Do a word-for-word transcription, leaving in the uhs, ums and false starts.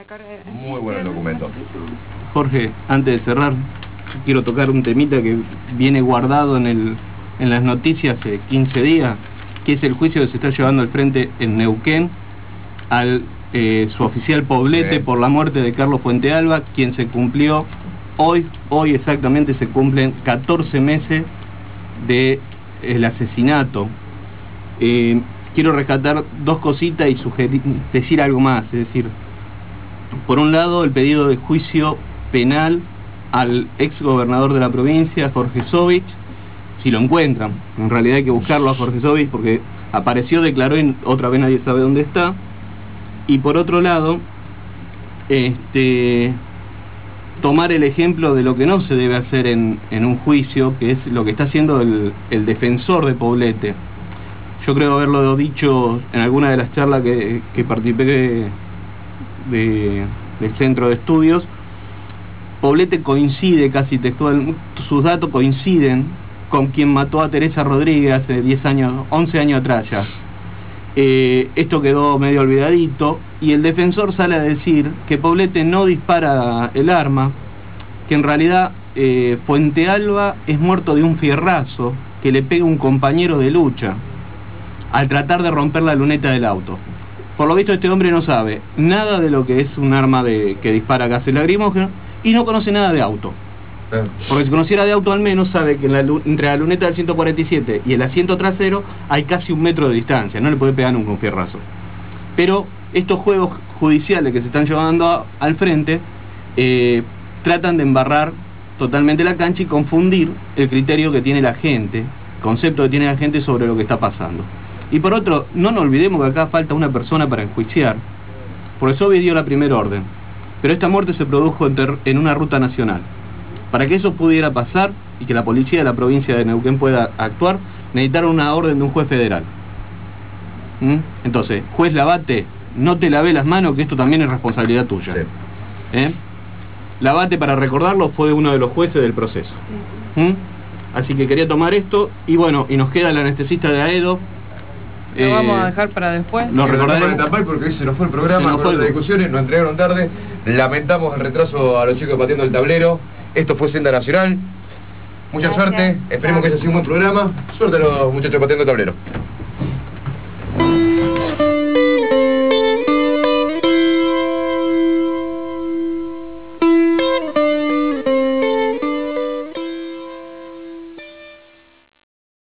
Muy bueno el documento. Jorge, antes de cerrar, quiero tocar un temita que viene guardado en, el, en las noticias hace quince días, que es el juicio que se está llevando al frente en Neuquén al eh, su oficial Poblete, sí, por la muerte de Carlos Fuentealba, quien se cumplió hoy, hoy exactamente se cumplen catorce meses del asesinato. Eh, quiero rescatar dos cositas y sugerir, decir algo más, es decir, por un lado el pedido de juicio penal al ex gobernador de la provincia, Jorge Sovich, si lo encuentran. En realidad hay que buscarlo a Jorge Sovich porque apareció, declaró y otra vez nadie sabe dónde está. Y por otro lado, este, tomar el ejemplo de lo que no se debe hacer en, en un juicio, que es lo que está haciendo el, el defensor de Poblete. Yo creo haberlo dicho en alguna de las charlas que, que participé de, de, del centro de estudios. Poblete coincide casi textual, sus datos coinciden con quien mató a Teresa Rodríguez hace diez años, once años atrás ya. Eh, esto quedó medio olvidadito y el defensor sale a decir que Poblete no dispara el arma, que en realidad eh, Fuentealba es muerto de un fierrazo que le pega un compañero de lucha al tratar de romper la luneta del auto. Por lo visto este hombre no sabe nada de lo que es un arma de, que dispara gases lacrimógenos y no conoce nada de auto. Porque si conociera de auto al menos sabe que en la, entre la luneta del ciento cuarenta y siete y el asiento trasero hay casi un metro de distancia, no le puede pegar nunca un fierrazo. Pero estos juegos judiciales que se están llevando a, al frente eh, tratan de embarrar totalmente la cancha y confundir el criterio que tiene la gente, el concepto que tiene la gente sobre lo que está pasando. Y por otro, no nos olvidemos que acá falta una persona para enjuiciar, porque Sovich dio la primera orden, pero esta muerte se produjo en, ter, en una ruta nacional. Para que eso pudiera pasar y que la policía de la provincia de Neuquén pueda actuar, necesitaron una orden de un juez federal. ¿Mm? Entonces, juez Lavate, no te lavé las manos, que esto también es responsabilidad tuya. Sí. ¿Eh? Lavate, para recordarlo, fue uno de los jueces del proceso. ¿Mm? Así que quería tomar esto, y bueno, y nos queda el anestesista de Aedo. Lo eh, vamos a dejar para después. Lo recordaremos porque hoy se nos fue el programa, nos fue las discusiones, nos entregaron tarde. Lamentamos el retraso a los chicos pateando el tablero. Esto fue Senda Nacional. Mucha Gracias. suerte, esperemos que haya sido un buen programa. Suerte a los muchachos pateando el tablero.